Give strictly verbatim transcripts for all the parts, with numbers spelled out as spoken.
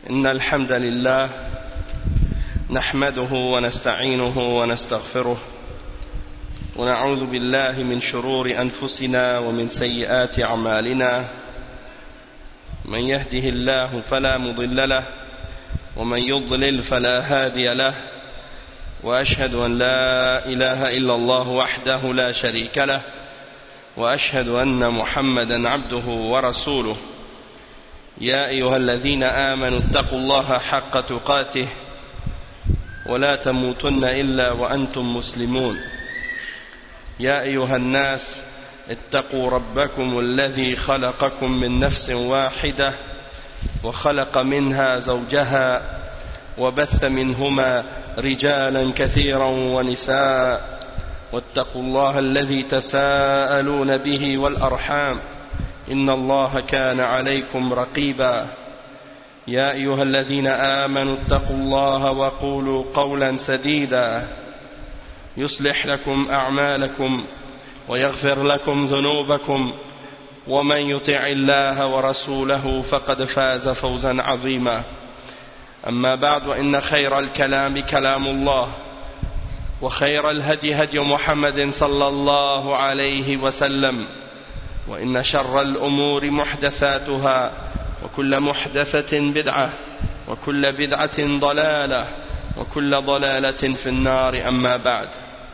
إن الحمد لله نحمده ونستعينه ونستغفره ونعوذ بالله من شرور أنفسنا ومن سيئات أعمالنا من يهده الله فلا مضل له ومن يضلل فلا هادي له وأشهد أن لا إله إلا الله وحده لا شريك له وأشهد أن محمدا عبده ورسوله يا أيها الذين آمنوا اتقوا الله حق تقاته ولا تموتن إلا وأنتم مسلمون يا أيها الناس اتقوا ربكم الذي خلقكم من نفس واحدة وخلق منها زوجها وبث منهما رجالا كثيرا ونساء واتقوا الله الذي تساءلون به والأرحام إن الله كان عليكم رقيبا يا أيها الذين آمنوا اتقوا الله وقولوا قولا سديدا يصلح لكم أعمالكم ويغفر لكم ذنوبكم ومن يطع الله ورسوله فقد فاز فوزا عظيما أما بعد وإن خير الكلام كلام الله وخير الهدي هدي محمد صلى الله عليه وسلم وإن شر الأمور محدثاتها وكل محدثة بدعة وكل بدعة ضلالة وكل ضلالة في النار أما بعد.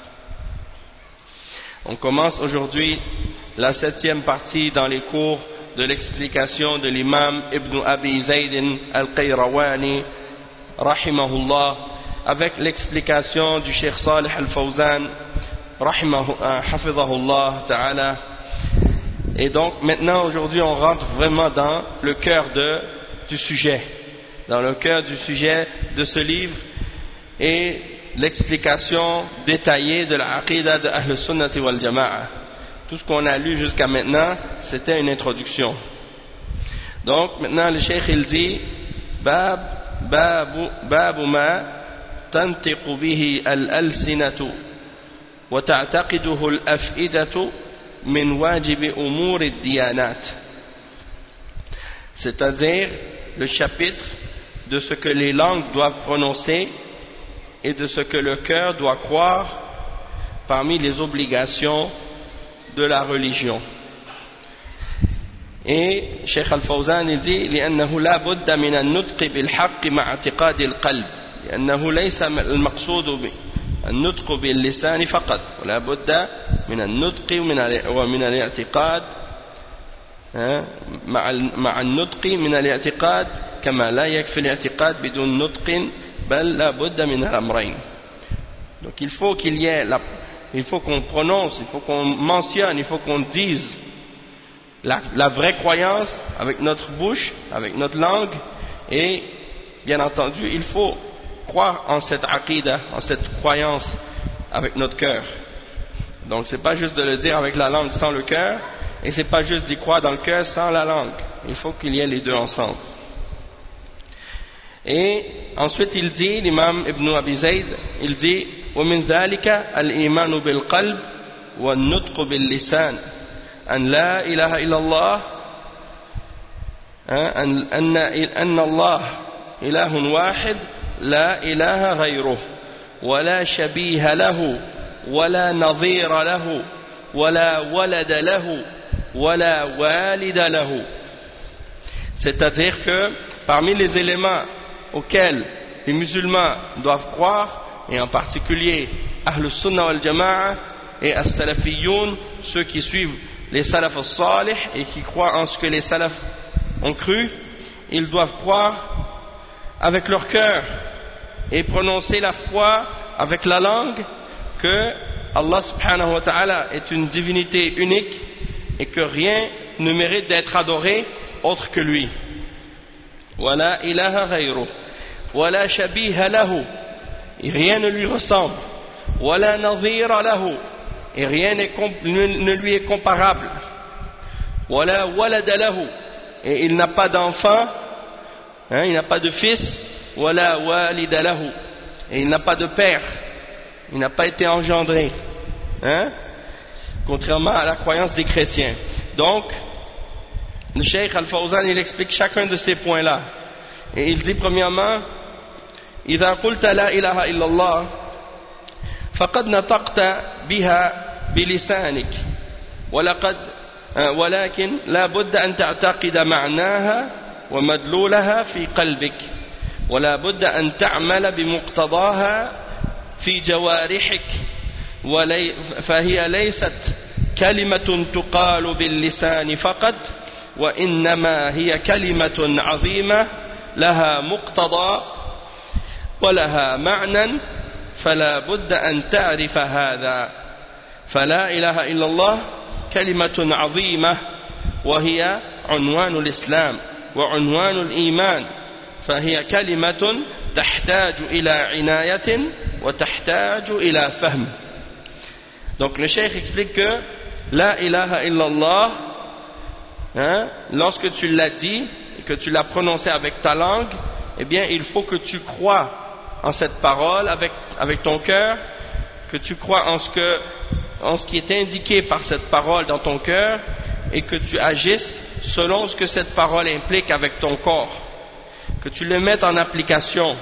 On commence aujourd'hui la septième partie dans les cours de l'explication de l'imam Ibn Abi Zayd al-Qayrawani rahimahullah avec l'explication du Cheikh Salih al-Fawzan hafizahullah ta'ala. Et donc maintenant aujourd'hui on rentre vraiment dans le cœur de, du sujet, dans le cœur du sujet de ce livre et l'explication détaillée de la aqidah de Ahl Sunnati wal Jama'a. Tout ce qu'on a lu jusqu'à maintenant c'était une introduction. Donc maintenant le Cheikh il dit Bab Babu Babu ma tantiqu bihi al-alsinatu wa ta'taqiduhu al-af'idatu min wajib umur ad-diyanat. C'est-à-dire le chapitre de ce que les langues doivent prononcer et de ce que le cœur doit croire parmi les obligations de la religion. Et Cheikh Al-Fawzan il dit لأنه لا بد من النطق بالحق مع اعتقاد القلب لأنه ليس المقصود النطق باللسان فقط ولا بد من النطق ومن الاعتقاد مع مع النطق من الاعتقاد كما لا يكفي الاعتقاد بدون نطق بل لا بد من الأمرين. Donc il faut qu'il y ait la, il faut qu'on prononce, il faut qu'on mentionne, il faut qu'on dise la, la vraie croyance avec notre bouche, avec notre langue, et bien entendu il faut croire en cette aqidah, en cette croyance avec notre cœur. Donc c'est pas juste de le dire avec la langue sans le cœur, et c'est pas juste d'y croire dans le cœur sans la langue. Il faut qu'il y ait les deux ensemble. Et ensuite il dit, l'imam Ibn Abi Zayd, il dit ومن ذلك الإيمان بالقلب والنطق باللسان أن لا إله إلا الله أن أن أن الله إله واحد لا إله غيره ولا شبيه له ولا نظير له ولا ولد له ولا والد له. C'est-à-dire que parmi les éléments auxquels les musulmans doivent croire, et en particulier Ahl Sunnah wal Jama'a et As-Salafiyoun, ceux qui suivent les Salaf al-Salih et qui croient en ce que les Salaf ont cru, ils doivent croire avec leur cœur et prononcer la foi avec la langue que Allah subhanahu wa ta'ala est une divinité unique et que rien ne mérite d'être adoré autre que lui. Wala ilaha ghayruh wala shabiha lahu, et rien ne lui ressemble. Wala nadhira lahu, et rien ne lui est comparable. Wala walada lahu, et il n'a pas d'enfant, hein, il n'a pas de fils. Wala walida lahu, et il n'a pas de père, il n'a pas été engendré, hein, contrairement à la croyance des chrétiens. Donc le Cheikh Al-Fawzan il explique chacun de ces points là Et il dit premièrement, إذا قلت لا إله إلا الله فقد نطقت بها بلسانك ولقد ولكن لا بد أن تعتقد معناها ومدلولها في قلبك ولا بد أن تعمل بمقتضاها في جوارحك فهي ليست كلمة تقال باللسان فقط وإنما هي كلمة عظيمة لها مقتضى ولها معنى فلا بد أن تعرف هذا فلا إله إلا الله كلمة عظيمة وهي عنوان الإسلام وعنوان الإيمان فهي كلمة تحتاج إلى عناية وتحتاج إلى فهم. Donc le cheikh explique que la ilaha illallah, hein, lorsque tu l'as dit et que tu l'as prononcé avec ta langue, eh bien il faut que tu crois en cette parole avec, avec ton cœur, que tu crois en ce, que, en ce qui est indiqué par cette parole dans ton cœur et que tu agisses selon ce que cette parole implique avec ton corps, que tu le mettes en application.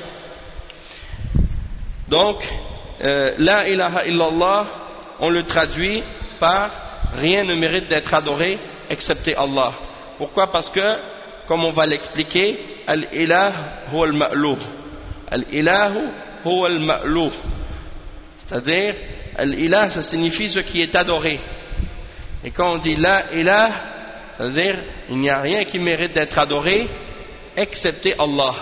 Donc, euh, la ilaha illallah, on le traduit par rien ne mérite d'être adoré excepté Allah. Pourquoi? Parce que, comme on va l'expliquer, al-ilah huwa al-ma'luh. Al-ilahu huwa al-ma'luh. C'est-à-dire, al-ilah, ça signifie ce qui est adoré. Et quand on dit la ilah, c'est-à-dire, il n'y a rien qui mérite d'être adoré excepté Allah.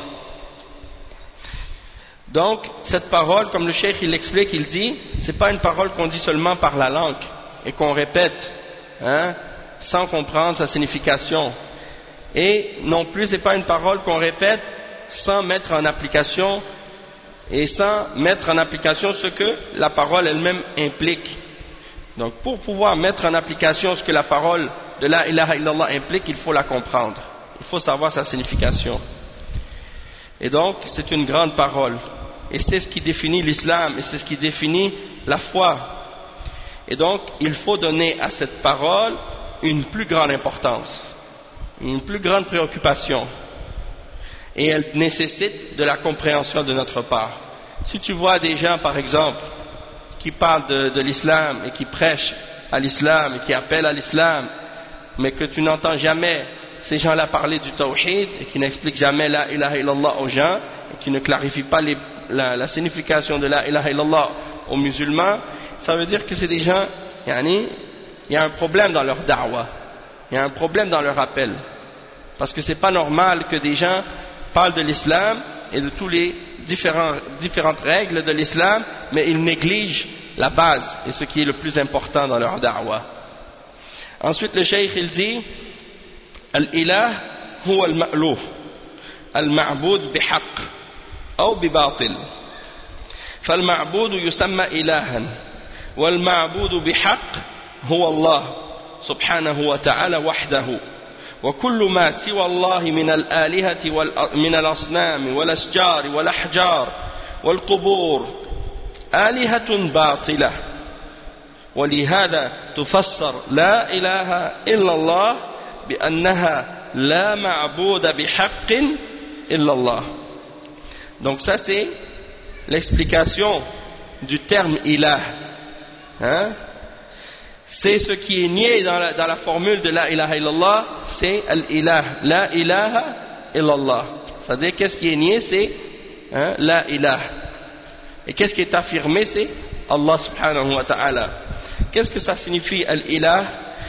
Donc, cette parole, comme le cheikh il l'explique, il dit, c'est pas une parole qu'on dit seulement par la langue et qu'on répète, hein, sans comprendre sa signification. Et non plus, c'est pas une parole qu'on répète sans mettre en application et sans mettre en application ce que la parole elle-même implique. Donc, pour pouvoir mettre en application ce que la parole de la ilaha illallah implique, il faut la comprendre. Il faut savoir sa signification. Et donc, c'est une grande parole. Et c'est ce qui définit l'islam, et c'est ce qui définit la foi. Et donc, il faut donner à cette parole une plus grande importance, une plus grande préoccupation. Et elle nécessite de la compréhension de notre part. Si tu vois des gens, par exemple, qui parlent de, de l'islam et qui prêchent à l'islam et qui appellent à l'islam, mais que tu n'entends jamais ces gens-là parler du tawhid et qui n'expliquent jamais la ilaha illallah aux gens et qui ne clarifient pas les, la, la signification de la ilaha illallah aux musulmans, ça veut dire que c'est des gens, yani, il y a un problème dans leur da'wah, il y a un problème dans leur appel, parce que c'est pas normal que des gens parlent de l'islam et de tous les différents, différentes règles de l'islam, mais ils négligent la base et ce qui est le plus important dans leur da'wah. Ensuite le cheikh il dit الإله هو المألوه المعبود بحق أو بباطل فالمعبود يسمى إلها والمعبود بحق هو الله سبحانه وتعالى وحده وكل ما سوى الله من الآلهة من الأصنام والأشجار والأحجار والقبور آلهة باطلة ولهذا تفسر لا إله إلا الله بأنها لا معبود بحق إلا الله. Donc ça c'est l'explication du terme ilah, hein? C'est ce qui est nié dans la, dans la formule de la ilaha illallah, c'est al-ilah, la ilaha illallah. C'est-à-dire qu'est-ce qui est nié, c'est hein, la ilah. Et qu'est-ce qui est affirmé, c'est Allah subhanahu wa ta'ala. Qu'est-ce que ça signifie al-ilah?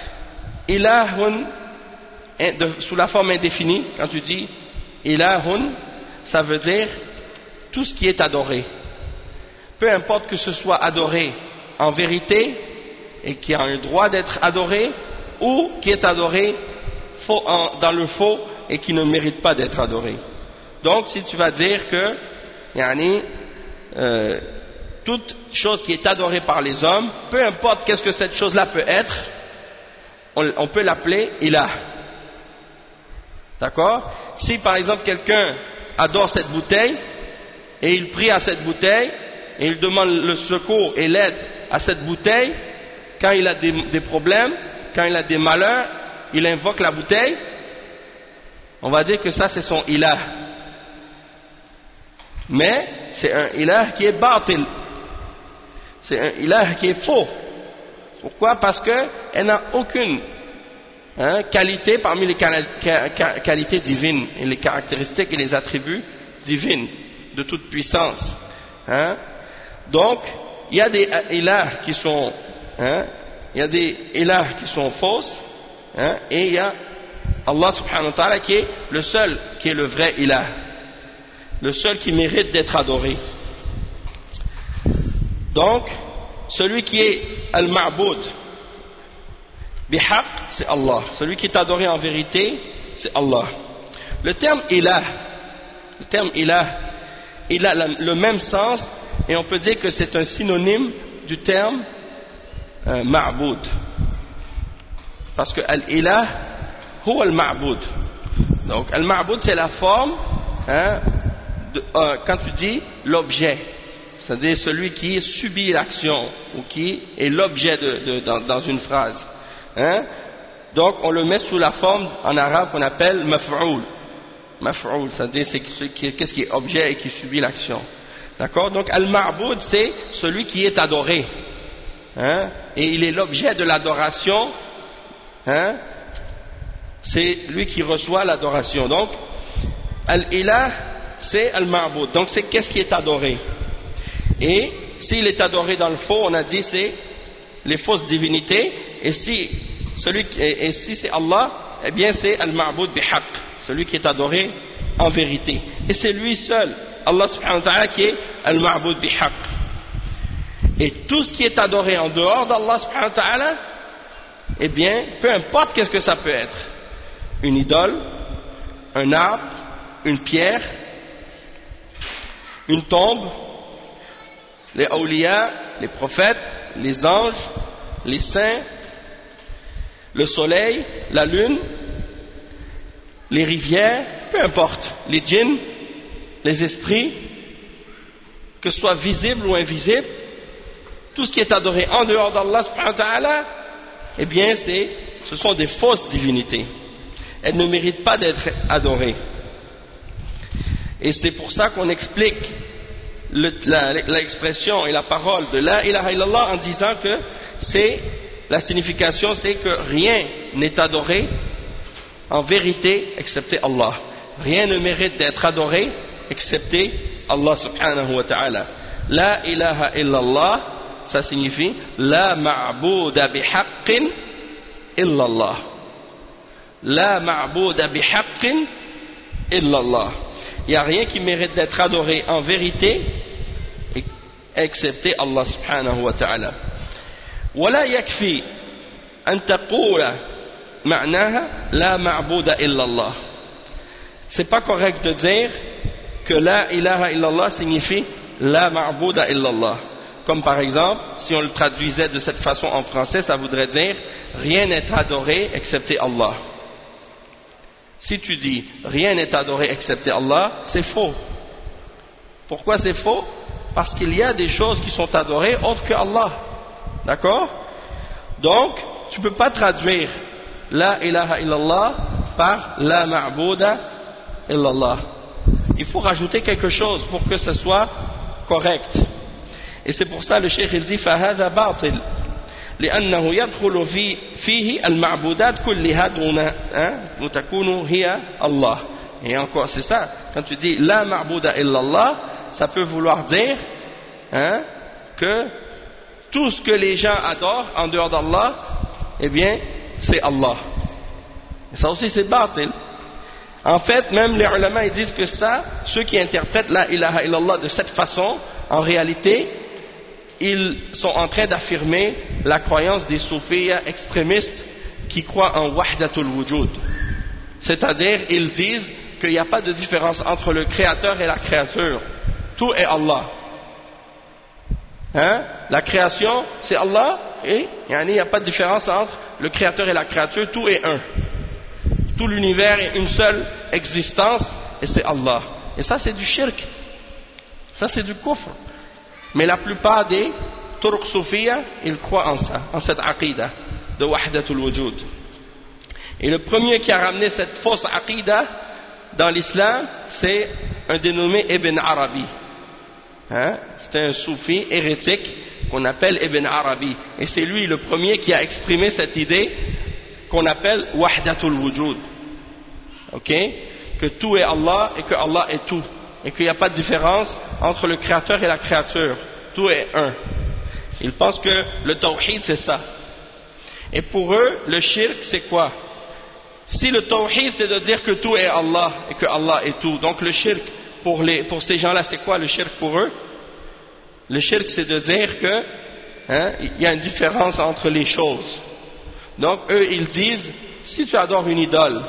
Ilahun, de, sous la forme indéfinie, quand tu dis ilahun, ça veut dire tout ce qui est adoré. Peu importe que ce soit adoré en vérité et qui a un droit d'être adoré, ou qui est adoré faux, en, dans le faux et qui ne mérite pas d'être adoré. Donc si tu vas dire que yani, euh, toute chose qui est adorée par les hommes, peu importe qu'est-ce que cette chose-là peut être, on, on peut l'appeler ilah. D'accord? Si par exemple quelqu'un adore cette bouteille et il prie à cette bouteille et il demande le secours et l'aide à cette bouteille, quand il a des, des problèmes, quand il a des malheurs, il invoque la bouteille, on va dire que ça c'est son ilah. Mais c'est un ilah qui est batil. C'est un ilah qui est faux. Pourquoi? Parce qu'elle n'a aucune hein, qualité parmi les qualités divines et les caractéristiques et les attributs divines de toute puissance. Hein? Donc, il y a des ilahs qui sont, hein, il y a des ilahs qui sont fausses, hein, et il y a Allah subhanahu wa ta'ala qui est le seul qui est le vrai ilah, le seul qui mérite d'être adoré. Donc, celui qui est al-ma'boud bihaq, c'est Allah. Celui qui est adoré en vérité, c'est Allah. Le terme ilah, le terme ilah, il a le même sens et on peut dire que c'est un synonyme du terme euh, ma'boud. Parce que al-ilah, huwa al-ma'boud. Donc, al-ma'boud, c'est la forme, hein, de, euh, quand tu dis l'objet, c'est-à-dire celui qui subit l'action ou qui est l'objet de, de, dans, dans une phrase. Hein? Donc, on le met sous la forme en arabe qu'on appelle maf'oul. Maf'oul, c'est-à-dire c'est qu'est-ce qui est objet et qui subit l'action. D'accord? Donc, al-ma'boud, c'est celui qui est adoré. Hein? Et il est l'objet de l'adoration. Hein? C'est lui qui reçoit l'adoration. Donc, al-ilah, c'est al-ma'boud. Donc, c'est qu'est-ce qui est adoré. Et s'il est adoré dans le faux, on a dit c'est les fausses divinités. Et si, celui, et, et si c'est Allah, eh bien c'est al-ma'boud bihaq, celui qui est adoré en vérité. Et c'est lui seul, Allah subhanahu wa ta'ala, qui est al-ma'boud bihaq. Et tout ce qui est adoré en dehors d'Allah subhanahu wa ta'ala, eh bien, peu importe qu'est-ce que ça peut être. Une idole, un arbre, une pierre, une tombe, les awliya, les prophètes, les anges, les saints, le soleil, la lune, les rivières, peu importe, les djinns, les esprits, que ce soit visible ou invisible, tout ce qui est adoré en dehors d'Allah subhanahu wa ta'ala, eh bien c'est, ce sont des fausses divinités. Elles ne méritent pas d'être adorées. Et c'est pour ça qu'on explique l'expression et la parole de la ilaha illallah en disant que c'est la signification, c'est que rien n'est adoré en vérité excepté Allah. Rien ne mérite d'être adoré excepté Allah subhanahu wa ta'ala. La ilaha illallah, ça signifie la ma'bouda bihaqqin illallah. La ma'bouda bihaqqin illallah. Il n'y a rien qui mérite d'être adoré en vérité excepté Allah subhanahu wa ta'ala. ولا يكفي أن تقول معناها لا معبود إلا الله. C'est pas correct de dire que la ilaha illallah signifie la ma'bouda illallah. Comme par exemple, si on le traduisait de cette façon en français, ça voudrait dire rien n'est adoré excepté Allah. Si tu dis rien n'est adoré excepté Allah, c'est faux. Pourquoi c'est faux? Parce qu'il y a des choses qui sont adorées autres que Allah. D'accord? Donc, tu ne peux pas traduire la ilaha illallah par la ma'bouda illallah. Il faut rajouter quelque chose pour que ce soit correct. Et c'est pour ça le cheikh il dit فهذا باطل لأنه يدخل في فيه المعبودات كلها دون تكون هي الله. Et encore c'est ça, quand tu dis la ma'bouda illallah, ça peut vouloir dire hein, que tout ce que les gens adorent en dehors d'Allah, eh bien c'est Allah. Et ça aussi c'est batil. En fait, même les ulama ils disent que ça, ceux qui interprètent la ilaha illallah de cette façon, en réalité, ils sont en train d'affirmer la croyance des soufis extrémistes qui croient en wahdatul wujud. C'est-à-dire, ils disent qu'il n'y a pas de différence entre le créateur et la créature. Tout est Allah. Hein? La création, c'est Allah, et il n'y a pas de différence entre le créateur et la créature, tout est un. Tout l'univers est une seule existence, et c'est Allah. Et ça, c'est du shirk. Ça, c'est du kufr. Mais la plupart des Turks soufiyya, ils croient en ça, en cette aqidah de wahdatul wujud. Et le premier qui a ramené cette fausse aqidah dans l'islam, c'est un dénommé Ibn Arabi. hein, c'était un soufi hérétique qu'on appelle Ibn Arabi. Et c'est lui le premier qui a exprimé cette idée qu'on appelle Wahdatul Wujud. Ok? Que tout est Allah et que Allah est tout. Et qu'il n'y a pas de différence entre le créateur et la créature. Tout est un. Ils pensent que le tawhid c'est ça. Et pour eux, le shirk c'est quoi? Si le tawhid c'est de dire que tout est Allah et que Allah est tout, donc le shirk pour, les, pour ces gens-là c'est quoi le shirk pour eux? Le shirk c'est de dire que hein, il y a une différence entre les choses. Donc eux ils disent, si tu adores une idole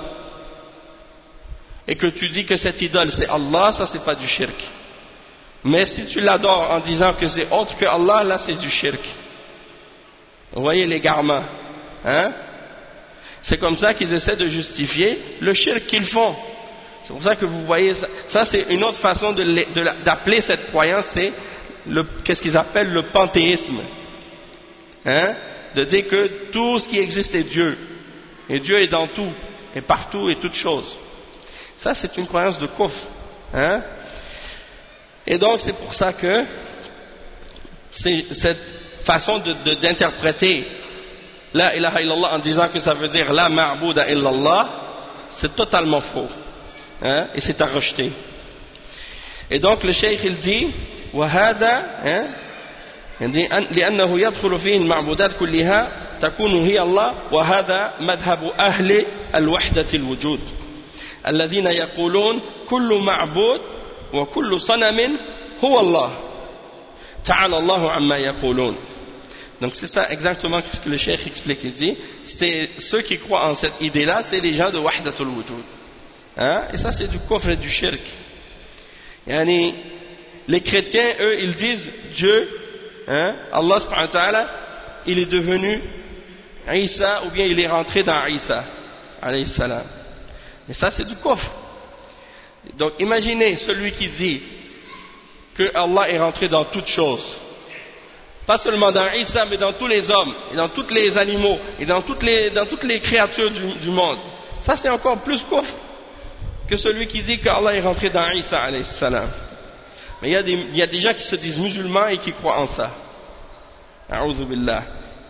et que tu dis que cette idole c'est Allah, ça c'est pas du shirk. Mais si tu l'adores en disant que c'est autre que Allah, là c'est du shirk. Vous voyez l'égarement, hein? C'est comme ça qu'ils essaient de justifier le shirk qu'ils font. C'est pour ça que vous voyez, ça, ça c'est une autre façon de, de, d'appeler cette croyance, c'est le, qu'est-ce qu'ils appellent le panthéisme. Hein? De dire que tout ce qui existe est Dieu. Et Dieu est dans tout, et partout, et toutes choses. Ça c'est une croyance de kufr. Hein? Et donc c'est pour ça que c'est cette façon de, de, d'interpréter la ilaha illallah en disant que ça veut dire la ma'bouda illallah, c'est totalement faux, hein, et c'est à rejeter. Et donc le cheikh il dit وهذا hein, لأنه يدخل فيه المعبودات كلها تكون هي الله وهذا مذهب أهل الوحدة الوجود الذين يقولون كل معبود وكل صنم هو الله تعالى الله عما يقولون. Donc c'est ça exactement ce que le cheikh explique. Il dit, c'est ceux qui croient en cette idée-là, c'est les gens de Wahdatul Wujud. Hein? Et ça c'est du kufr et du shirk. Yani, les chrétiens, eux, ils disent Dieu, hein, Allah subhanahu wa ta'ala, il est devenu Isa ou bien il est rentré dans Isa, alayhi salam. Et ça c'est du kufr. Donc imaginez celui qui dit que Allah est rentré dans toutes choses. Pas seulement dans Isa, mais dans tous les hommes, et dans tous les animaux, et dans toutes les, dans toutes les créatures du, du monde. Ça c'est encore plus kufr que celui qui dit qu'Allah est rentré dans Isa alayhi salam. Mais il y, a des, il y a des gens qui se disent musulmans et qui croient en ça. A'udhu billah.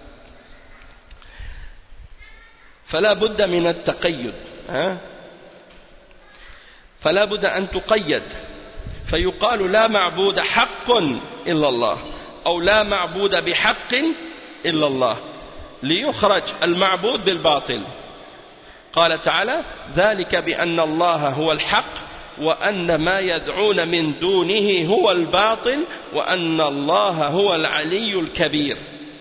فلا بد من التقيد فلا بد أن تقيد فيقال لا معبود حق إلا الله أو لا معبود بحق إلا الله ليخرج المعبود بالباطل. قال تعالى ذلك بأن الله هو الحق وأن ما يدعون من دونه هو الباطل وأن الله هو العلي الكبير.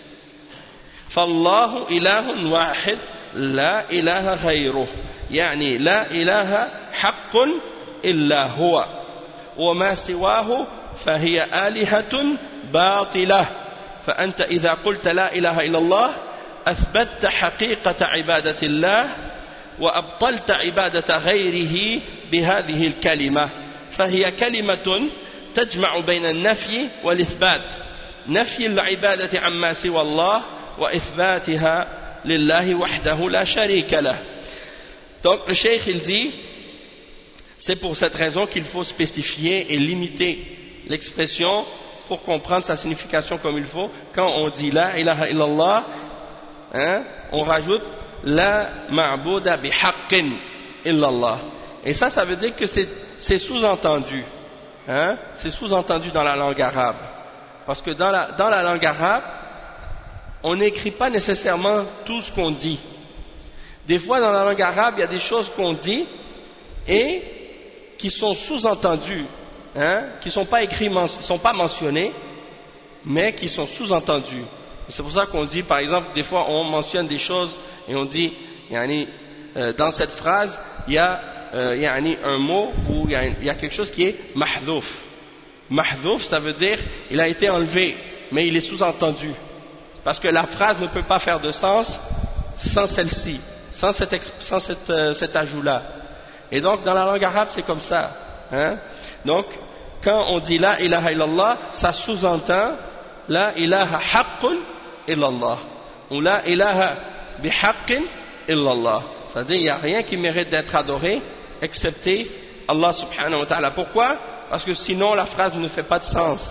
فالله إله واحد لا إله غيره يعني لا إله حق إلا هو وما سواه فهي آلهة باطلة. فأنت إذا قلت لا إله إلا الله أثبتت حقيقة عبادة الله وأبطلت عبادة غيره بهذه الكلمة فهي كلمة تجمع بين النفي والإثبات نفي العبادة عما سوى الله وإثباتها لله وحده لا شريك له. Donc le cheikh il dit c'est pour cette raison qu'il faut spécifier et limiter l'expression pour comprendre sa signification comme il faut. Quand on dit la ilaha illallah, hein, on rajoute la ma'bouda bihaqqin illallah. Et ça, ça veut dire que c'est, c'est sous-entendu. Hein, c'est sous-entendu dans la langue arabe. Parce que dans la, dans la langue arabe, on n'écrit pas nécessairement tout ce qu'on dit. Des fois, dans la langue arabe, il y a des choses qu'on dit et qui sont sous-entendues, hein, qui ne sont pas écrites, qui sont pas mentionnées, mais qui sont sous-entendues. C'est pour ça qu'on dit, par exemple, des fois, on mentionne des choses et on dit, yani, euh, dans cette phrase, il y a euh, yani, un mot où il y, a, il y a quelque chose qui est mahdhouf. Mahdhouf, ça veut dire, il a été enlevé, mais il est sous-entendu. Parce que la phrase ne peut pas faire de sens sans celle-ci, sans, cette, sans cette, euh, cet ajout-là. Et donc, dans la langue arabe, c'est comme ça. Hein? Donc, quand on dit la ilaha illallah, ça sous-entend la ilaha haqqun illallah. Ou la ilaha bihaqqin illallah. C'est-à-dire, il n'y a rien qui mérite d'être adoré, excepté Allah subhanahu wa ta'ala. Pourquoi? Parce que sinon la phrase ne fait pas de sens.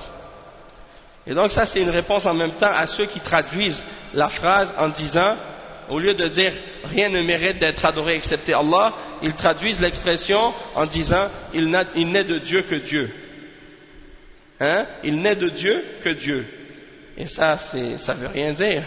Et donc ça c'est une réponse en même temps à ceux qui traduisent la phrase en disant, au lieu de dire rien ne mérite d'être adoré excepté Allah, ils traduisent l'expression en disant il n'est de Dieu que Dieu. Hein? Il n'est de Dieu que Dieu. Et ça, c'est, ça veut rien dire.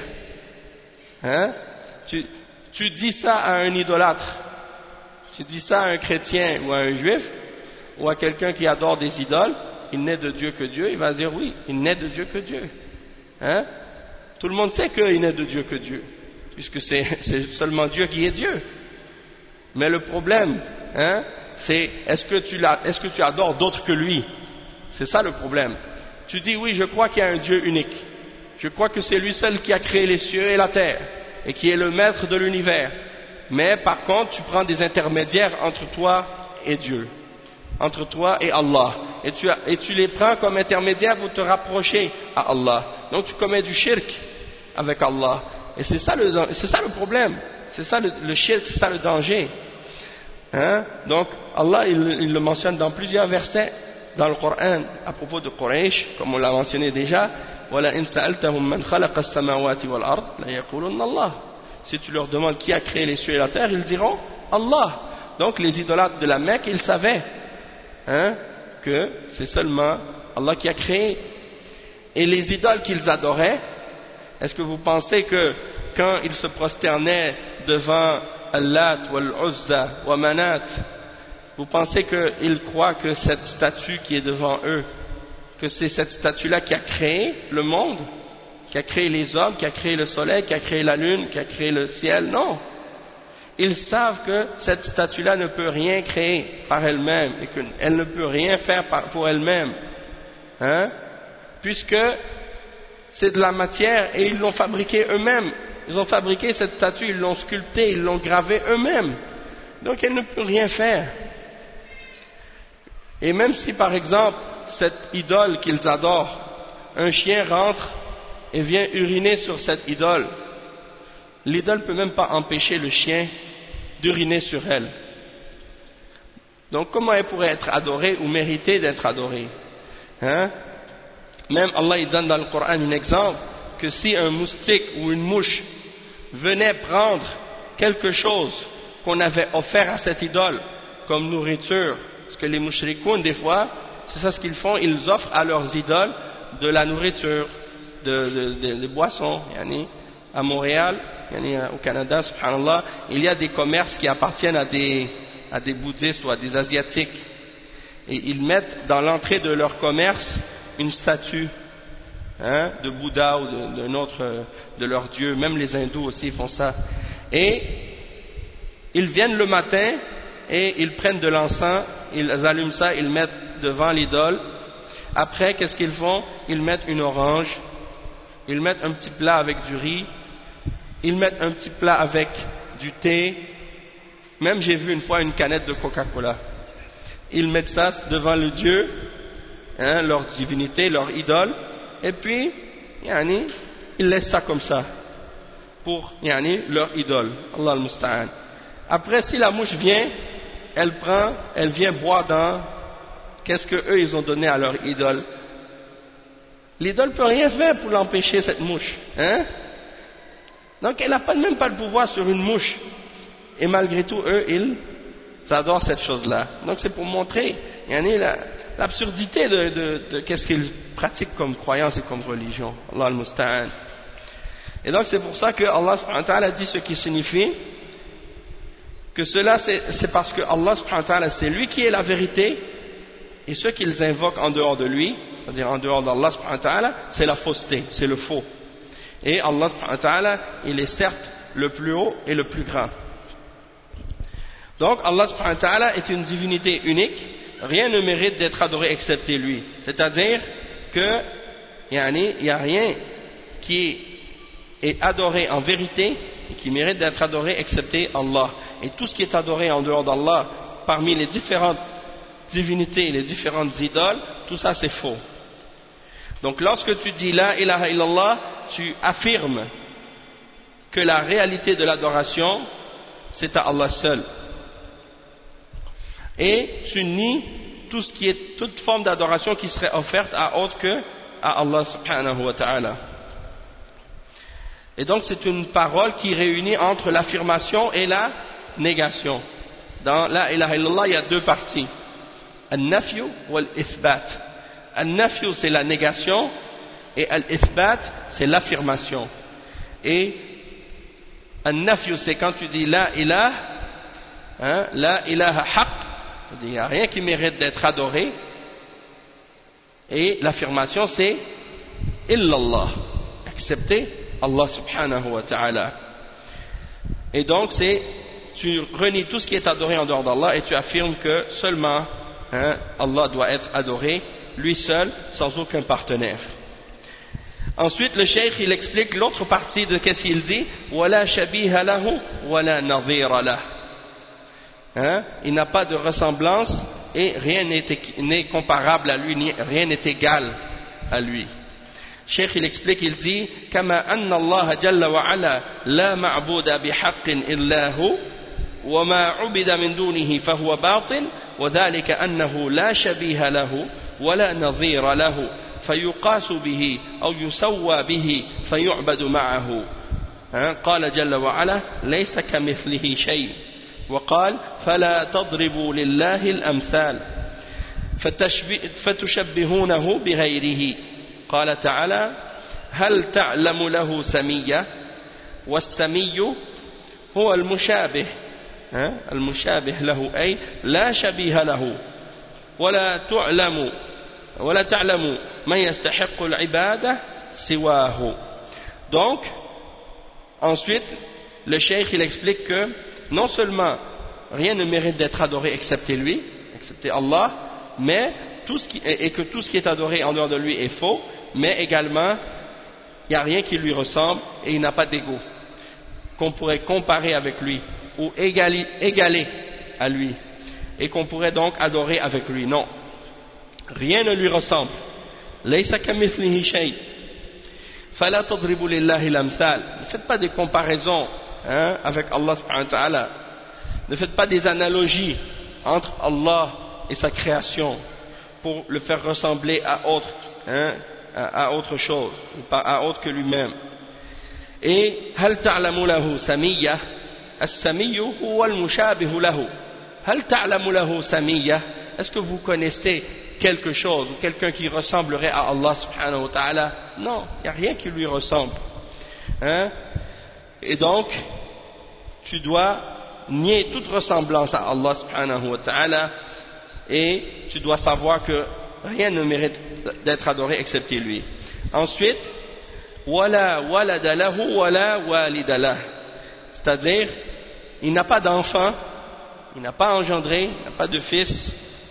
Hein? Tu, tu dis ça à un idolâtre, tu dis ça à un chrétien ou à un juif, ou à quelqu'un qui adore des idoles, il n'est de Dieu que Dieu, il va dire oui, il n'est de Dieu que Dieu. Hein? Tout le monde sait qu'il n'est de Dieu que Dieu, puisque c'est, c'est seulement Dieu qui est Dieu. Mais le problème, hein, c'est est-ce que tu l'as, est-ce que tu adores d'autres que lui? C'est ça le problème. Tu dis oui, je crois qu'il y a un Dieu unique. Je crois que c'est lui seul qui a créé les cieux et la terre et qui est le maître de l'univers. Mais par contre, tu prends des intermédiaires entre toi et Dieu, entre toi et Allah. Et tu, et tu les prends comme intermédiaires pour te rapprocher à Allah. Donc tu commets du shirk avec Allah. Et c'est ça le, c'est ça le problème. C'est ça le, le shirk, c'est ça le danger. Hein? Donc Allah, il, il le mentionne dans plusieurs versets dans le Coran à propos de Quraysh, comme on l'a mentionné déjà. وَلَئِنْ سَأَلْتَهُمْ مَنْ خَلَقَ السَّمَاوَاتِ وَالْأَرْضِ لَيَقُولُنَّ اللَّهُ. Si tu leur demandes qui a créé les cieux et la terre, ils diront Allah. Donc les idolâtres de la Mecque, ils savaient, hein, que c'est seulement Allah qui a créé. Et les idoles qu'ils adoraient, est-ce que vous pensez que quand ils se prosternaient devant Allat, Wal-Uzza, wa Manat, vous pensez qu'ils croient que cette statue qui est devant eux, que c'est cette statue-là qui a créé le monde, qui a créé les hommes, qui a créé le soleil, qui a créé la lune, qui a créé le ciel? Non. Ils savent que cette statue-là ne peut rien créer par elle-même et qu'elle ne peut rien faire pour elle-même, hein? Puisque c'est de la matière et ils l'ont fabriquée eux-mêmes. Ils ont fabriqué cette statue, ils l'ont sculptée, ils l'ont gravée eux-mêmes. Donc elle ne peut rien faire. Et même si par exemple cette idole qu'ils adorent, un chien rentre et vient uriner sur cette idole, l'idole ne peut même pas empêcher le chien d'uriner sur elle. Donc comment elle pourrait être adorée ou mériter d'être adorée? Hein? Même Allah il donne dans le Coran un exemple que si un moustique ou une mouche venait prendre quelque chose qu'on avait offert à cette idole comme nourriture, parce que les mouchrikoun des fois c'est ça ce qu'ils font, ils offrent à leurs idoles de la nourriture, de, de, de, de boissons. Yani, à Montréal, yani, au Canada, subhanallah, il y a des commerces qui appartiennent à des, à des bouddhistes ou à des asiatiques. Et ils mettent dans l'entrée de leur commerce une statue, hein, de Bouddha ou d'un autre de leur dieu. Même les hindous aussi font ça. Et ils viennent le matin et ils prennent de l'encens, ils allument ça, ils mettent devant l'idole. Après, qu'est-ce qu'ils font? Ils mettent une orange, ils mettent un petit plat avec du riz, ils mettent un petit plat avec du thé. Même j'ai vu une fois une canette de Coca-Cola. Ils mettent ça devant le Dieu, hein, leur divinité, leur idole, et puis, yani, ils laissent ça comme ça pour yani, leur idole. Allah al-Musta'an. Après, si la mouche vient, elle prend, elle vient boire dans qu'est-ce que eux ils ont donné à leur idole. L'idole ne peut rien faire pour l'empêcher, cette mouche, hein? Donc elle n'a pas, même pas de pouvoir sur une mouche. Et malgré tout, eux, ils adorent cette chose-là. Donc c'est pour montrer yani, la, l'absurdité de, de, de qu'est-ce qu'ils pratiquent comme croyance et comme religion. Allah al-Musta'an. Et donc c'est pour ça que Allah subhanahu wa ta'ala dit ce qui signifie que cela c'est parce que Allah subhanahu wa ta'ala c'est lui qui est la vérité et ceux qu'ils invoquent en dehors de lui, c'est-à-dire en dehors d'Allah subhanahu wa ta'ala, c'est la fausseté, c'est le faux. Et Allah subhanahu wa ta'ala, il est certes le plus haut et le plus grand. Donc Allah subhanahu wa ta'ala est une divinité unique, rien ne mérite d'être adoré excepté lui. C'est-à-dire que yani, il n'y a rien qui est adoré en vérité et qui mérite d'être adoré excepté Allah. Et tout ce qui est adoré en dehors d'Allah, parmi les différentes divinités et les différentes idoles, tout ça c'est faux. Donc lorsque tu dis la ilaha illallah, tu affirmes que la réalité de l'adoration c'est à Allah seul. Et tu nies tout ce qui est, toute forme d'adoration qui serait offerte à autre que à Allah subhanahu wa ta'ala. Et donc c'est une parole qui réunit entre l'affirmation et la négation. Dans la ilaha illallah, il y a deux parties. Al-nafyu wal-ithbat. Al-nafyu, c'est la négation, et al-ithbat, c'est l'affirmation. Et al-nafyu, c'est quand tu dis la ilaha, hein, la ilaha haqq, il n'y a rien qui mérite d'être adoré. Et l'affirmation, c'est illallah, excepté Allah subhanahu wa ta'ala. Et donc, c'est, tu renies tout ce qui est adoré en dehors d'Allah et tu affirmes que seulement hein, Allah doit être adoré, lui seul, sans aucun partenaire. Ensuite, le cheikh, il explique l'autre partie de qu'est-ce qu'il dit. Wala shabiha lahu, wala nadhira lah. Hein? Il n'a pas de ressemblance et rien n'est comparable à lui, rien n'est égal à lui. Cheikh, il explique, il dit Kama anna Allah jalla wa ala la ma'buda bihaqqin illa hu wa ma ubida min dunihi fahuwa batil wa dhalika annahu la shabiha lahu wa la nadhira lahu fayuqasu bihi aw yusawwa bihi fayu'badu ma'ahu. قال جل وعلا ليس كمثله شيء وقال فلا تضربوا لله الأمثال فتشبهونه بغيره. قال تعالى هل تعلم له سمية والسمي هو المشابه المشابه له أي لا شبيه له ولا تعلم ولا تعلم من يستحق العبادة سواه. Donc ensuite le cheikh il explique que non seulement rien ne mérite d'être adoré excepté lui, excepté Allah, mais tout ce qui, et que tout ce qui est adoré en dehors de lui est faux, mais également il n'y a rien qui lui ressemble et il n'a pas d'égo qu'on pourrait comparer avec lui ou égaler, égaler à lui et qu'on pourrait donc adorer avec lui. Non, rien ne lui ressemble. Laysa kamithlihi shay. Fala tadribu lillahi al-amthal. Ne faites pas des comparaisons hein, avec Allah subhanahu wa ta'ala. Ne faites pas des analogies entre Allah et sa création pour le faire ressembler à autre, hein, à, à autre chose, à autre que lui-même. Et hal ta'lamu lahu samiyya, as-samiyyu huwa al-mushabihu lahu. Hal ta'lamu lahu samiyya, est-ce que vous connaissez quelque chose ou quelqu'un qui ressemblerait à Allah subhanahu wa ta'ala? Non, il n'y a rien qui lui ressemble. Hein? Et donc, tu dois nier toute ressemblance à Allah subhanahu wa ta'ala et tu dois savoir que rien ne mérite d'être adoré excepté lui. Ensuite, wala walada lahu wala walida lah, c'est-à-dire il n'a pas d'enfant, il n'a pas engendré, il n'a pas de fils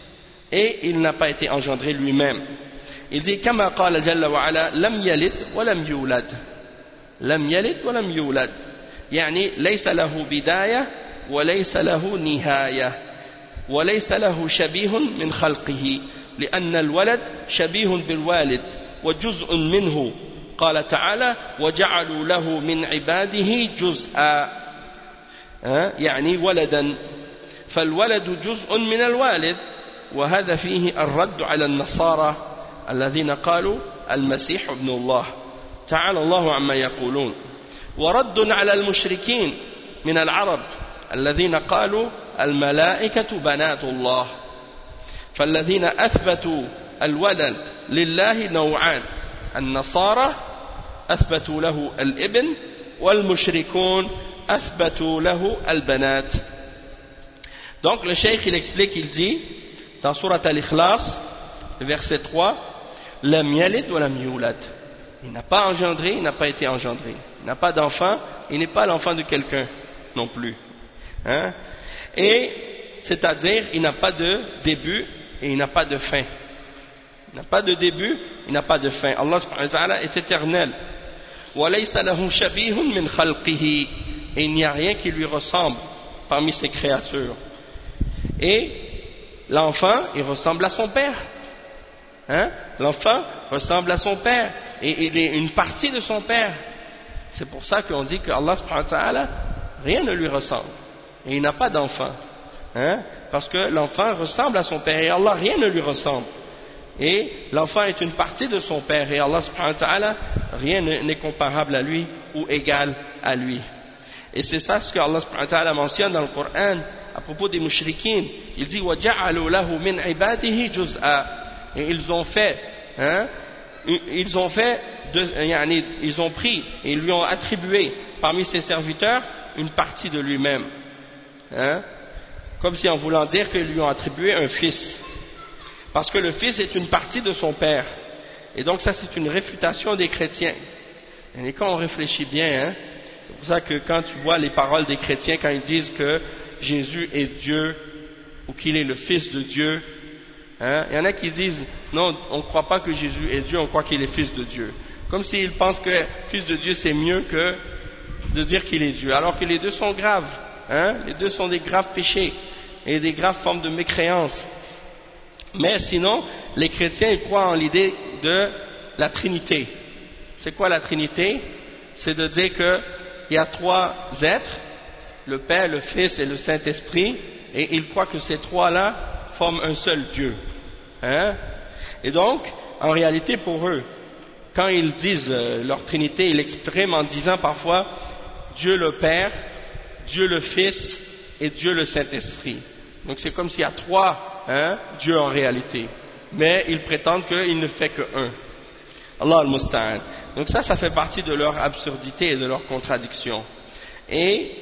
et il n'a pas été engendré lui-même. Il dit kama qala jalla wa ala lam yalid wa lam yulad, lam yalid wa lam yulad, يعني ليس له بداية وليس له نهاية وليس له شبيه من خلقه لأن الولد شبيه بالوالد وجزء منه. قال تعالى وجعلوا له من عباده جزءا يعني ولدا، فالولد جزء من الوالد، وهذا فيه الرد على النصارى الذين قالوا المسيح ابن الله تعالى الله عما يقولون، ورد على المشركين من العرب الذين قالوا الملائكة بنات الله. فالذين أثبتوا الولد لله نوعان، النصارى أثبتوا له الابن والمشركون أثبتوا له البنات. Donc le cheikh il explique, il dit dans Surat Al-Ikhlas verset trois, lam yalid wa lam yulad, il n'a pas engendré, il n'a pas été engendré, il n'a pas d'enfant, il n'est pas l'enfant de quelqu'un non plus, hein? Et c'est-à-dire il n'a pas de début et il n'a pas de fin. Il n'a pas de début, il n'a pas de fin. Allah subhanahu wa ta'ala est éternel. وَلَيْسَ لَهُ شَبِيهٌ مِّنْ خَلْقِهِ, et il n'y a rien qui lui ressemble parmi ses créatures. Et l'enfant, il ressemble à son père. Hein? L'enfant ressemble à son père et il est une partie de son père. C'est pour ça qu'on dit que Allah subhanahu wa ta'ala, rien ne lui ressemble et il n'a pas d'enfant. hein, parce que l'enfant ressemble à son père et Allah rien ne lui ressemble. Et l'enfant est une partie de son père et Allah subhanahu wa ta'ala rien n'est comparable à lui ou égal à lui. Et c'est ça ce que Allah subhanahu wa ta'ala mentionne dans le Coran à propos des mouchriquines. Il dit وَجَعَلُوا لَهُ مِنْ عِبَادِهِ جُزْءًا, et ils ont fait hein, ils ont fait de, ils ont pris et ils lui ont attribué parmi ses serviteurs une partie de lui-même, hein, comme si en voulant dire qu'ils lui ont attribué un fils, parce que le fils est une partie de son père. Et donc ça c'est une réfutation des chrétiens. Et quand on réfléchit bien, hein, c'est pour ça que quand tu vois les paroles des chrétiens quand ils disent que Jésus est Dieu ou qu'il est le fils de Dieu, hein, il y en a qui disent non, on ne croit pas que Jésus est Dieu, on croit qu'il est fils de Dieu, comme s'ils pensent que fils de Dieu c'est mieux que de dire qu'il est Dieu, alors que les deux sont graves, hein, les deux sont des graves péchés et des graves formes de mécréance. Mais sinon, les chrétiens ils croient en l'idée de la Trinité. C'est quoi la Trinité? C'est de dire qu'il y a trois êtres, le Père, le Fils et le Saint-Esprit, et ils croient que ces trois-là forment un seul Dieu. Hein? Et donc, en réalité pour eux, quand ils disent euh, leur Trinité, ils l'expriment en disant parfois Dieu le Père, Dieu le Fils et Dieu le Saint-Esprit. Donc c'est comme s'il y a trois hein, dieux en réalité, mais ils prétendent qu'il ne fait que un. Allah al-Musta'an. Donc ça, ça fait partie de leur absurdité et de leur contradiction. Et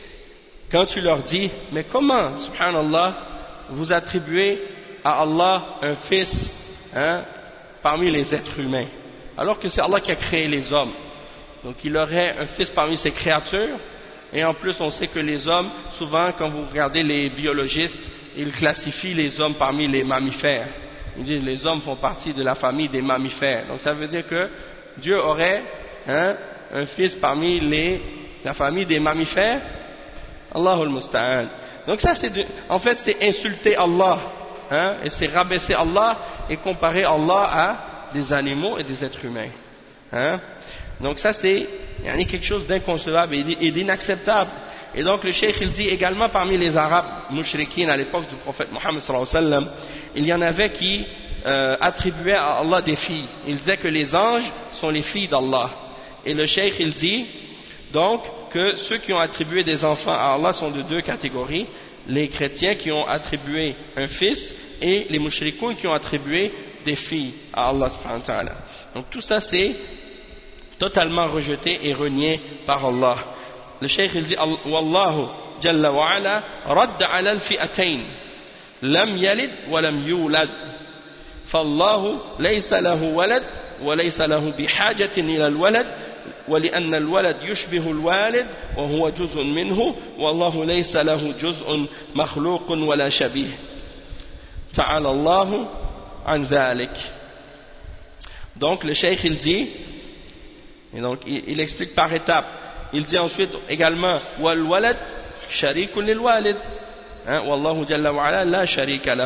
quand tu leur dis, mais comment, subhanallah, vous attribuez à Allah un fils hein, parmi les êtres humains, alors que c'est Allah qui a créé les hommes. Donc il aurait un fils parmi ses créatures, et en plus on sait que les hommes, souvent quand vous regardez les biologistes, ils classifient les hommes parmi les mammifères. Ils disent les hommes font partie de la famille des mammifères. Donc ça veut dire que Dieu aurait hein, un fils parmi les, la famille des mammifères. Allahul Musta'an. Donc ça c'est de, en fait c'est insulter Allah hein, et c'est rabaisser Allah et comparer Allah à des animaux et des êtres humains. Hein. Donc ça c'est quelque chose d'inconcevable et d'inacceptable. Et donc le cheikh il dit également parmi les arabes mouchriquines à l'époque du prophète Mohammed sallallahu alayhi wa sallam, il y en avait qui euh, attribuaient à Allah des filles. Ils disaient que les anges sont les filles d'Allah. Et le cheikh il dit donc que ceux qui ont attribué des enfants à Allah sont de deux catégories, les chrétiens qui ont attribué un fils et les mouchrikoun qui ont attribué des filles à Allah subhanahu wa ta'ala. Donc tout ça c'est totalement rejeté et renié par Allah. Le cheikh il dit Wallahu jalla wa ala radda ala al-fi'atayn lam yalid wa lam yulad fallahu laysa lahu walad wa laysa lahu bihajatin ila al-walad ولأن الولد يشبه الوالد وهو جزء منه والله ليس له جزء مخلوق ولا شبيه تعالى الله عن ذلك. Donc le cheikh il dit et donc il, il explique par étapes. Il dit ensuite également والولد شريك للوالد والله جل وعلا لا شريك له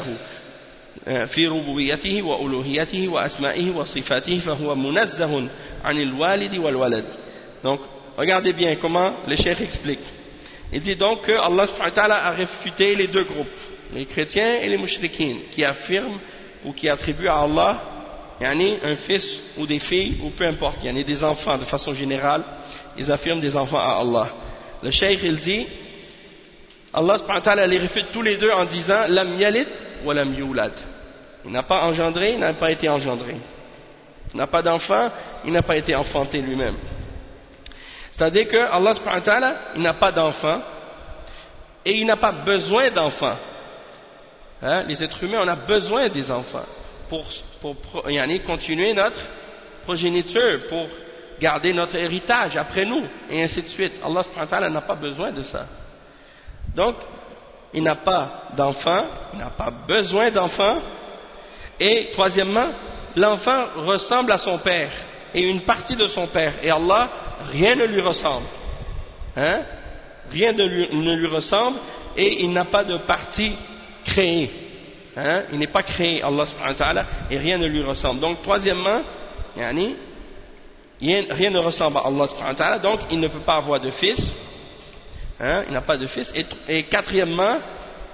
في ربوبيته وألوهيته وأسمائه وصفاته فهو منزه عن الوالد والولد. Donc regardez bien comment le cheikh explique. Il dit donc que Allah subhanahu wa ta'ala a réfuté les deux groupes, les chrétiens et les mouchriquines, qui affirment ou qui attribuent à Allah yani, un fils ou des filles ou peu importe, il y en a des enfants de façon générale, ils affirment des enfants à Allah. Le cheikh il dit Allah subhanahu wa ta'ala les réfute tous les deux en disant lam yalid wa lam yulad. Il n'a pas engendré, il n'a pas été engendré. Il n'a pas d'enfant, il n'a pas été enfanté lui-même. C'est-à-dire que Allah subhanahu wa ta'ala, il n'a pas d'enfant et il n'a pas besoin d'enfants. Hein? Les êtres humains, on a besoin des enfants pour, pour, pour yani, continuer notre progéniture, pour garder notre héritage après nous, et ainsi de suite. Allah subhanahu wa ta'ala n'a pas besoin de ça. Donc, il n'a pas d'enfant, il n'a pas besoin d'enfant, et troisièmement, l'enfant ressemble à son père, et une partie de son père, et Allah, rien ne lui ressemble. Hein? Rien ne lui, ne lui ressemble, et il n'a pas de partie créée. Hein? Il n'est pas créé, Allah subhanahu wa ta'ala, et rien ne lui ressemble. Donc, troisièmement, yani, rien ne ressemble à Allah subhanahu wa ta'ala, donc il ne peut pas avoir de fils. Hein, il n'a pas de fils. Et, et quatrièmement,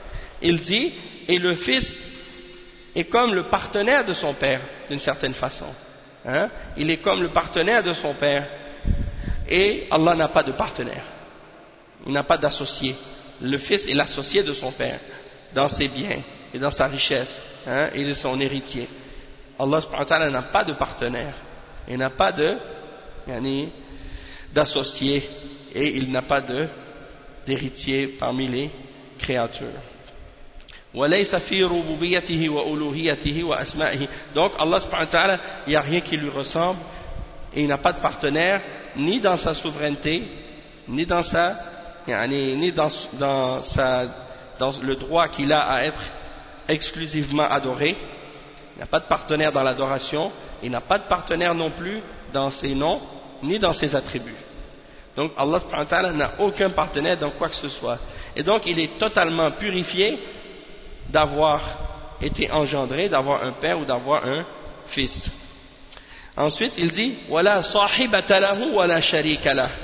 il dit, et le fils est comme le partenaire de son père, d'une certaine façon. Hein? Il est comme le partenaire de son père. Et Allah n'a pas de partenaire. Il n'a pas d'associé. Le fils est l'associé de son père, dans ses biens, et dans sa richesse, hein? Il est son héritier. Allah subhanahu wa ta'ala n'a pas de partenaire. Il n'a pas de, yani, d'associé, et il n'a pas de, d'héritier parmi les créatures. وَلَيْسَ فِي رُبُوبِيَّتِهِ وَأُلُوهِيَّتِهِ وَأَسْمَائِهِ. Donc Allah subhanahu wa ta'ala, il n'y a rien qui lui ressemble, et il n'a pas de partenaire, ni dans sa souveraineté, ni dans sa, yani, ni dans, dans sa, dans le droit qu'il a à être exclusivement adoré. Il n'a pas de partenaire dans l'adoration, il n'a pas de partenaire non plus dans ses noms, ni dans ses attributs. Donc Allah subhanahu wa ta'ala n'a aucun partenaire dans quoi que ce soit. Et donc il est totalement purifié d'avoir été engendré, d'avoir un père ou d'avoir un fils. Ensuite il dit wala sahibata lahu wala sharika lah.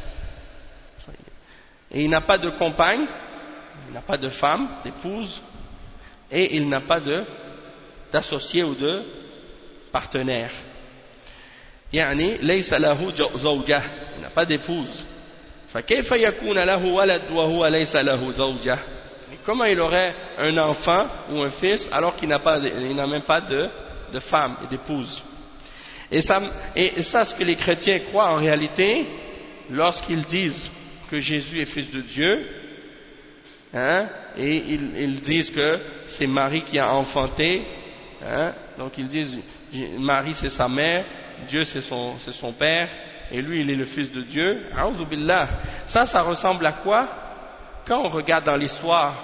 Et il n'a pas de compagne, il n'a pas de femme, d'épouse, et il n'a pas de d'associé ou de partenaire. يعني ليس له زوجة, il n'a pas d'épouse. فكيف يكون له ولد وهو ليس له زوجة? Comment il aurait un enfant ou un fils alors qu'il n'a pas, il n'a même pas de, de femme et d'épouse? Et ça, et ça, ce que les chrétiens croient en réalité, lorsqu'ils disent que Jésus est fils de Dieu, hein, et ils, ils disent que c'est Marie qui a enfanté, hein, donc ils disent Marie c'est sa mère, Dieu c'est son, c'est son père, et lui il est le fils de Dieu. A'udhu billah. Ça, ça ressemble à quoi? Quand on regarde dans l'histoire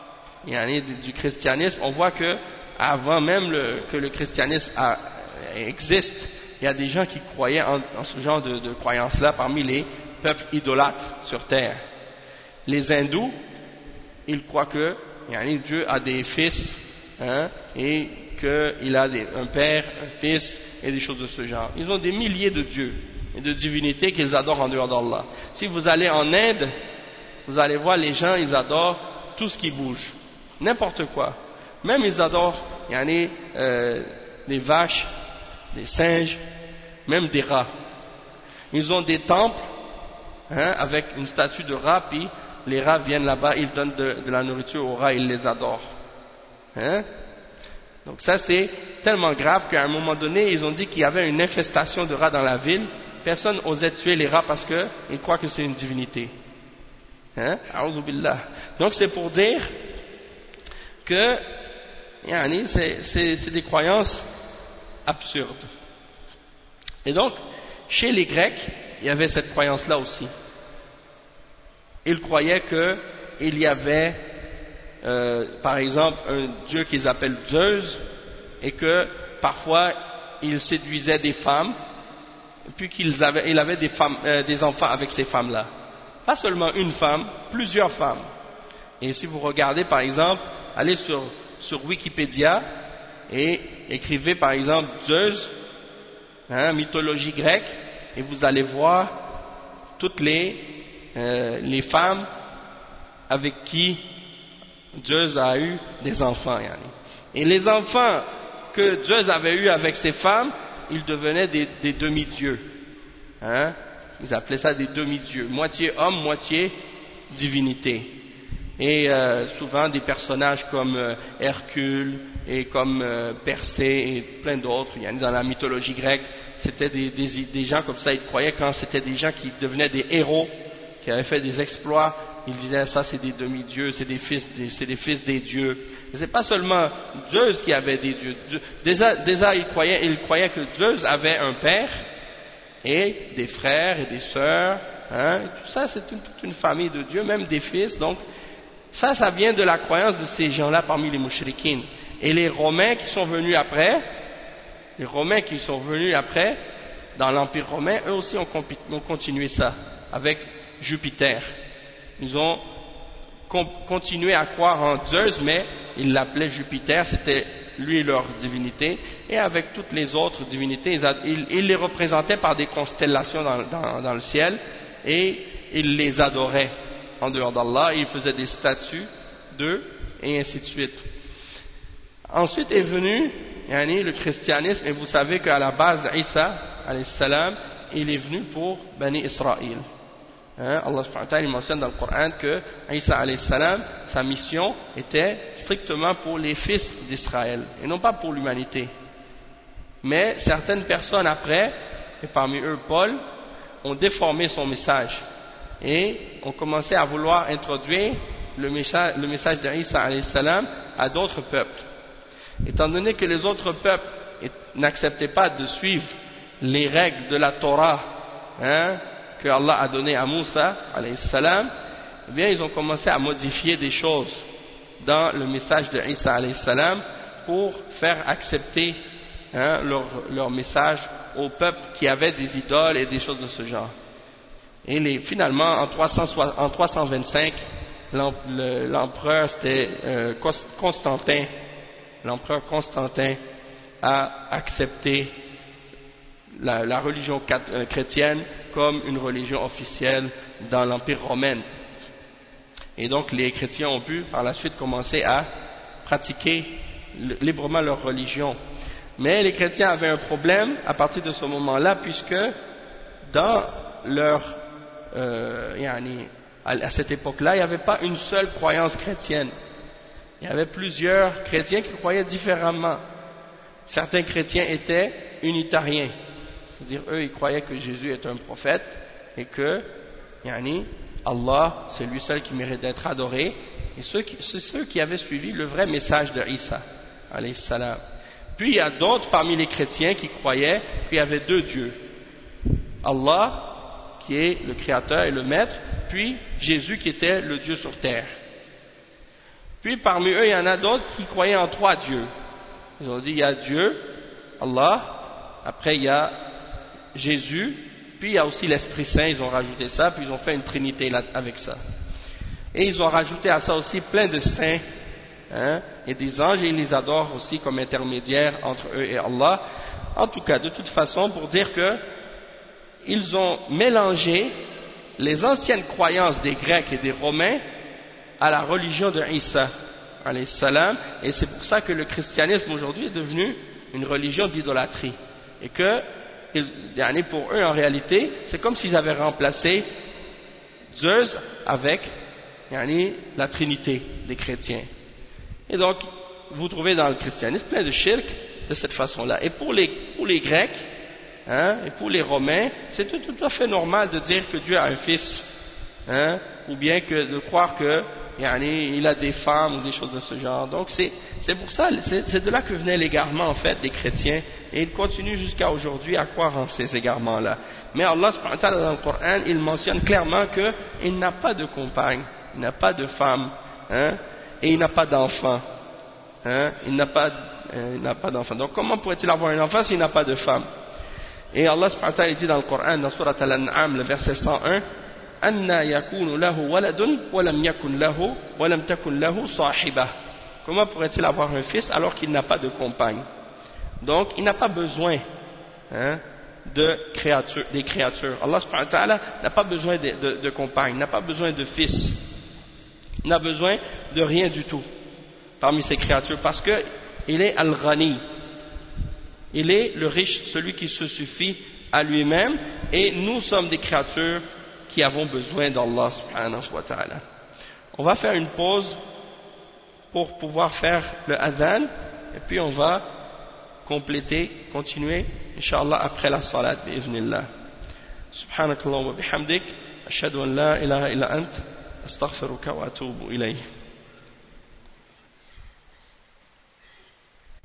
du christianisme, on voit que avant même le, que le christianisme a, existe, il y a des gens qui croyaient en, en ce genre de, de croyances-là parmi les peuples idolâtres sur terre. Les hindous, ils croient que yani, Dieu a des fils, hein, et qu'il a des, un père, un fils et des choses de ce genre. Ils ont des milliers de dieux et de divinités qu'ils adorent en dehors d'Allah. Si vous allez en Inde, vous allez voir les gens, ils adorent tout ce qui bouge, n'importe quoi. Même ils adorent yani, euh, des vaches, des singes, même des rats. Ils ont des temples, hein, avec une statue de rat, puis les rats viennent là-bas, ils donnent de, de la nourriture aux rats, ils les adorent. Hein? Donc ça c'est tellement grave qu'à un moment donné, ils ont dit qu'il y avait une infestation de rats dans la ville. Personne n'osait tuer les rats parce qu'ils croient que c'est une divinité. Hein? A'udhu billah. Donc c'est pour dire que yani, c'est, c'est, c'est des croyances absurdes. Et donc, chez les Grecs, il y avait cette croyance-là aussi. Ils croyaient qu'il y avait, euh, par exemple, un dieu qu'ils appellent Zeus, et que parfois il séduisait des femmes, puis qu'il avait, il avait des, femmes, euh, des enfants avec ces femmes-là. Pas seulement une femme, plusieurs femmes. Et si vous regardez par exemple, allez sur, sur Wikipédia et écrivez par exemple Zeus, hein, mythologie grecque, et vous allez voir toutes les, euh, les femmes avec qui Zeus a eu des enfants. Yani. Et les enfants que Zeus avait eu avec ces femmes, ils devenaient des, des demi-dieux. Hein? Ils appelaient ça des demi-dieux, moitié homme, moitié divinité. Et euh, souvent des personnages comme euh, Hercule et comme euh, Persée et plein d'autres, il y en a dans la mythologie grecque, c'était des, des, des gens comme ça, ils croyaient quand c'était des gens qui devenaient des héros, qui avaient fait des exploits, ils disaient ça c'est des demi-dieux, c'est des fils des, c'est des fils des dieux. Et c'est pas seulement Zeus qui avait des dieux. Déjà, déjà ils, croyaient, ils croyaient que Zeus avait un père et des frères et des sœurs, hein, tout ça c'est une, toute une famille de dieux, même des fils. Donc ça, ça vient de la croyance de ces gens-là parmi les mouchrikines. Et les Romains qui sont venus après, les Romains qui sont venus après, dans l'Empire romain, eux aussi ont, ont continué ça, avec Jupiter. Ils ont continué à croire en Zeus, mais ils l'appelaient Jupiter, c'était lui leur divinité, et avec toutes les autres divinités, ils, ils les représentaient par des constellations dans, dans, dans le ciel, et ils les adoraient en dehors d'Allah, ils faisaient des statues d'eux, et ainsi de suite. Ensuite est venu yani, le christianisme, et vous savez qu'à la base Isa alayhi salam, il est venu pour Bani Israël. Hein, Allah subhanahu wa ta'ala mentionne dans le Coran que Isa alayhi salam, sa mission était strictement pour les fils d'Israël et non pas pour l'humanité. Mais certaines personnes après, et parmi eux Paul, ont déformé son message et ont commencé à vouloir introduire le message, le message d'Isa alayhi salam à d'autres peuples. Étant donné que les autres peuples n'acceptaient pas de suivre les règles de la Torah, hein, que Allah a donné à Moussa alayhi salam, eh bien ils ont commencé à modifier des choses dans le message de Isa alayhi salam pour faire accepter hein, leur, leur message au peuple qui avait des idoles et des choses de ce genre. Et les, finalement en, trois cents, en trois cent vingt-cinq l'empereur c'était euh, Constantin l'empereur Constantin a accepté La, la religion chrétienne comme une religion officielle dans l'Empire romain. Et donc les chrétiens ont pu par la suite commencer à pratiquer librement leur religion. Mais les chrétiens avaient un problème à partir de ce moment-là, puisque dans leur euh, yani, à cette époque-là, il n'y avait pas une seule croyance chrétienne. Il y avait plusieurs chrétiens qui croyaient différemment. Certains chrétiens étaient unitariens. C'est-à-dire, eux, ils croyaient que Jésus est un prophète et que, yani, Allah, c'est lui seul qui mérite d'être adoré. Et ceux qui, c'est ceux qui avaient suivi le vrai message de Isa, alayhi salam. Puis, il y a d'autres parmi les chrétiens qui croyaient qu'il y avait deux dieux. Allah, qui est le créateur et le maître, puis Jésus qui était le Dieu sur terre. Puis, parmi eux, il y en a d'autres qui croyaient en trois dieux. Ils ont dit, il y a Dieu, Allah, après il y a Jésus, puis il y a aussi l'Esprit Saint, ils ont rajouté ça, puis ils ont fait une trinité là, avec ça. Et ils ont rajouté à ça aussi plein de saints hein, et des anges, et ils les adorent aussi comme intermédiaires entre eux et Allah. En tout cas, de toute façon, pour dire que ils ont mélangé les anciennes croyances des Grecs et des Romains à la religion de Isa alayhi salam, et c'est pour ça que le christianisme aujourd'hui est devenu une religion d'idolâtrie. Et que, pour eux en réalité, c'est comme s'ils avaient remplacé Zeus avec la Trinité des chrétiens. Et donc, vous trouvez dans le christianisme plein de shirk de cette façon-là. Et pour les, pour les Grecs, hein, et pour les Romains, c'est tout, tout à fait normal de dire que Dieu a un fils, hein, ou bien que de croire que Yani, il a des femmes ou des choses de ce genre. Donc c'est, c'est pour ça, c'est, c'est de là que venaient l'égarement en fait des chrétiens, et ils continuent jusqu'à aujourd'hui à croire en ces égarements-là. Mais Allah subhanahu wa ta'ala dans le Coran, il mentionne clairement qu'il n'a pas de compagne, il n'a pas de femme, hein, et il n'a pas d'enfant. Hein, il n'a pas, euh, il n'a pas d'enfant. Donc comment pourrait-il avoir un enfant s'il n'a pas de femme? Et Allah subhanahu wa ta'ala dit dans le Coran, dans Surat Al-An'am, le verset cent un, Anna yakunu lahu waladun walam yakun lahu walam takun lahu sahibah. Comment pourrait-il avoir un fils alors qu'il n'a pas de compagne? Donc il n'a pas besoin hein, de créatures, des créatures. Allah subhanahu wa ta'ala n'a pas besoin de, de, de compagne, n'a pas besoin de fils, il n'a besoin de rien du tout parmi ces créatures, parce que il est al-Ghani, il est le riche, celui qui se suffit à lui-même, et nous sommes des créatures qui avons besoin d'Allah subhanahu wa ta'ala. On va faire une pause pour pouvoir faire le adhan, et puis on va compléter, continuer, Inch'Allah, après la salat, bi'idhnillah. Subhanakallah wa bihamdik, ashhadu an la ilaha illa ant, astaghfiruka wa atubu ilayh.